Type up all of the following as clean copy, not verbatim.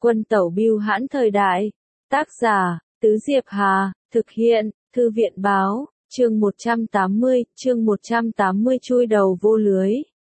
Quân tẩu bưu hãn thời đại. Tác giả, Tứ Diệp Hà, thực hiện, Thư viện báo, chương 180 chui đầu vô lưới.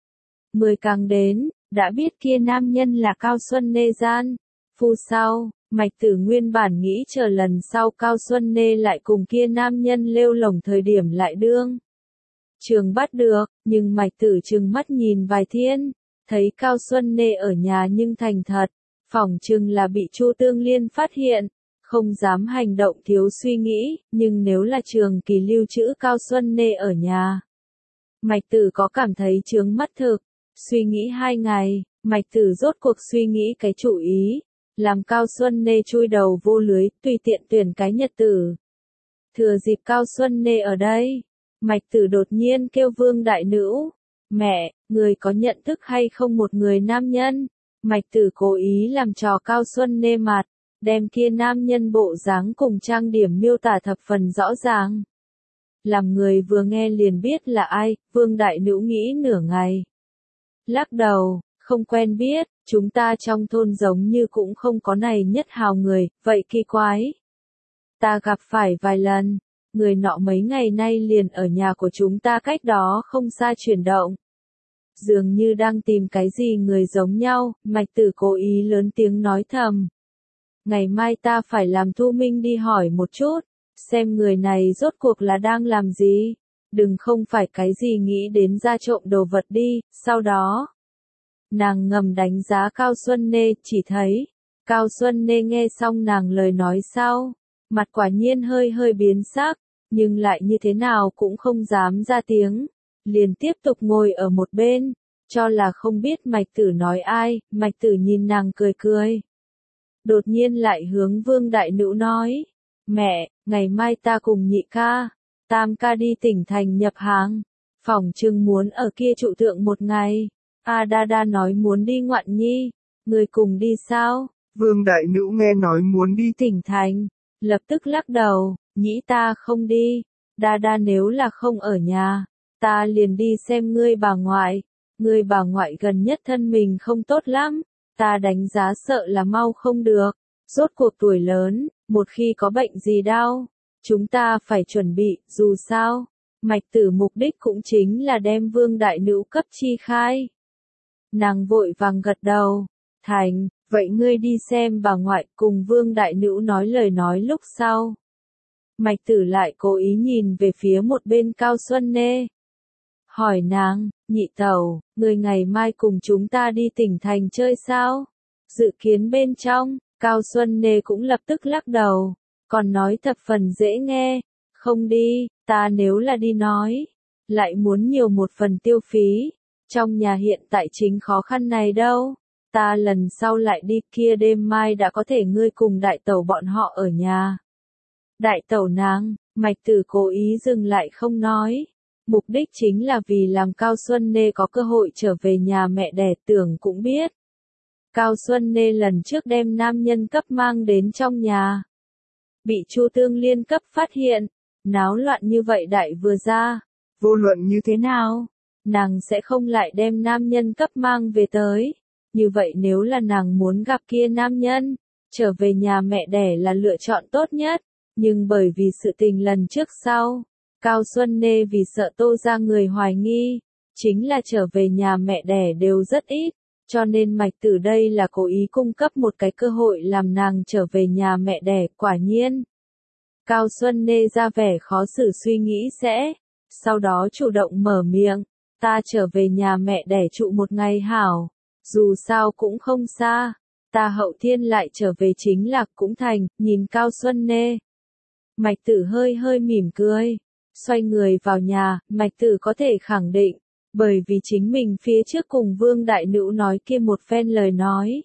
10 càng đến, đã biết kia nam nhân là Cao Xuân Nê gian. Phu sau, Mạch Tử nguyên bản nghĩ chờ lần sau Cao Xuân Nê lại cùng kia nam nhân lêu lổng thời điểm lại đương. Trường bắt được, nhưng Mạch Tử trừng mắt nhìn vài thiên, thấy Cao Xuân Nê ở nhà nhưng thành thật, phỏng chừng là bị Chu Tương Liên phát hiện, không dám hành động thiếu suy nghĩ, nhưng nếu là trường kỳ lưu trữ Cao Xuân Nê ở nhà. Mạch Tử có cảm thấy chướng mắt thực, suy nghĩ 2 ngày, Mạch Tử rốt cuộc suy nghĩ cái chủ ý, làm Cao Xuân Nê chui đầu vô lưới, tùy tiện tuyển cái nhật tử. Thừa dịp Cao Xuân Nê ở đây, Mạch Tử đột nhiên kêu Vương Đại Nữu, mẹ, người có nhận thức hay không một người nam nhân? Mạch Tử cố ý làm trò Cao Xuân Nê mặt, đem kia nam nhân bộ dáng cùng trang điểm miêu tả thập phần rõ ràng. Làm người vừa nghe liền biết là ai, Vương Đại Nữu nghĩ nửa ngày. Lắc đầu, không quen biết, chúng ta trong thôn giống như cũng không có này nhất hào người, vậy kỳ quái. Ta gặp phải vài lần, người nọ mấy ngày nay liền ở nhà của chúng ta cách đó không xa chuyển động. Dường như đang tìm cái gì người giống nhau, Mạch Tử cố ý lớn tiếng nói thầm. Ngày mai ta phải làm Thu Minh đi hỏi một chút, xem người này rốt cuộc là đang làm gì, đừng không phải cái gì nghĩ đến ra trộm đồ vật đi, sau đó. Nàng ngầm đánh giá Cao Xuân Nê, chỉ thấy, Cao Xuân Nê nghe xong nàng lời nói sau, mặt quả nhiên hơi biến sắc, nhưng lại như thế nào cũng không dám ra tiếng, liền tiếp tục ngồi ở một bên, cho là không biết Mạch Tử nói ai, Mạch Tử nhìn nàng cười. Đột nhiên lại hướng Vương Đại Nữu nói, mẹ, ngày mai ta cùng nhị ca, tam ca đi tỉnh thành nhập hàng, phỏng chừng muốn ở kia trụ thượng một ngày. Đa nói muốn đi ngoạn nhi, người cùng đi sao? Vương Đại Nữu nghe nói muốn đi tỉnh thành, lập tức lắc đầu, nhĩ ta không đi, Đa nếu là không ở nhà, ta liền đi xem ngươi bà ngoại gần nhất thân mình không tốt lắm, ta đánh giá sợ là mau không được, rốt cuộc tuổi lớn, một khi có bệnh gì đau, chúng ta phải chuẩn bị, dù sao, Mạch Tử mục đích cũng chính là đem Vương Đại Nữu cấp chi khai. Nàng vội vàng gật đầu, thành, vậy ngươi đi xem bà ngoại cùng Vương Đại Nữu nói lời nói lúc sau. Mạch Tử lại cố ý nhìn về phía một bên Cao Xuân Nê. Hỏi nàng, nhị tẩu, người ngày mai cùng chúng ta đi tỉnh thành chơi sao? Dự kiến bên trong, Cao Xuân Nê cũng lập tức lắc đầu, còn nói thập phần dễ nghe, không đi, ta nếu là đi nói, lại muốn nhiều một phần tiêu phí. Trong nhà hiện tại chính khó khăn này đâu, ta lần sau lại đi kia đêm mai đã có thể ngươi cùng đại tẩu bọn họ ở nhà. Đại tẩu nàng, Mạch Tử cố ý dừng lại không nói, mục đích chính là vì làm Cao Xuân Nê có cơ hội trở về nhà mẹ đẻ, tưởng cũng biết. Cao Xuân Nê lần trước đem nam nhân cấp mang đến trong nhà. Bị Chu Tương Liên cấp phát hiện, náo loạn như vậy đại vừa ra, vô luận như thế nào? Nàng sẽ không lại đem nam nhân cấp mang về tới. Như vậy nếu là nàng muốn gặp kia nam nhân, trở về nhà mẹ đẻ là lựa chọn tốt nhất. Nhưng bởi vì sự tình lần trước sau, Cao Xuân Nê vì sợ Tô ra người hoài nghi, chính là trở về nhà mẹ đẻ đều rất ít, cho nên Mạch Tử đây là cố ý cung cấp một cái cơ hội làm nàng trở về nhà mẹ đẻ, quả nhiên. Cao Xuân Nê ra vẻ khó xử suy nghĩ sẽ, sau đó chủ động mở miệng. Ta trở về nhà mẹ đẻ trụ một ngày hảo, dù sao cũng không xa, ta hậu thiên lại trở về chính lạc cũng thành, nhìn Cao Xuân Nê. Mạch Tử hơi mỉm cười, xoay người vào nhà, Mạch Tử có thể khẳng định, bởi vì chính mình phía trước cùng Vương Đại Nữu nói kia một phen lời nói.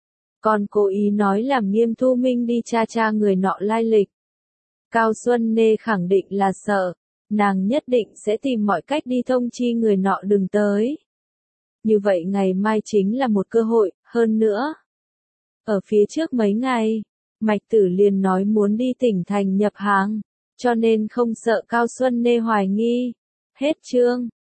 Còn cố ý nói làm Nghiêm Thu Minh đi tra người nọ lai lịch. Cao Xuân Nê khẳng định là sợ. Nàng nhất định sẽ tìm mọi cách đi thông chi người nọ đừng tới. Như vậy ngày mai chính là một cơ hội, hơn nữa. Ở phía trước mấy ngày, Mạch Tử liền nói muốn đi tỉnh thành nhập hàng, cho nên không sợ Cao Xuân Nê hoài nghi. Hết chương.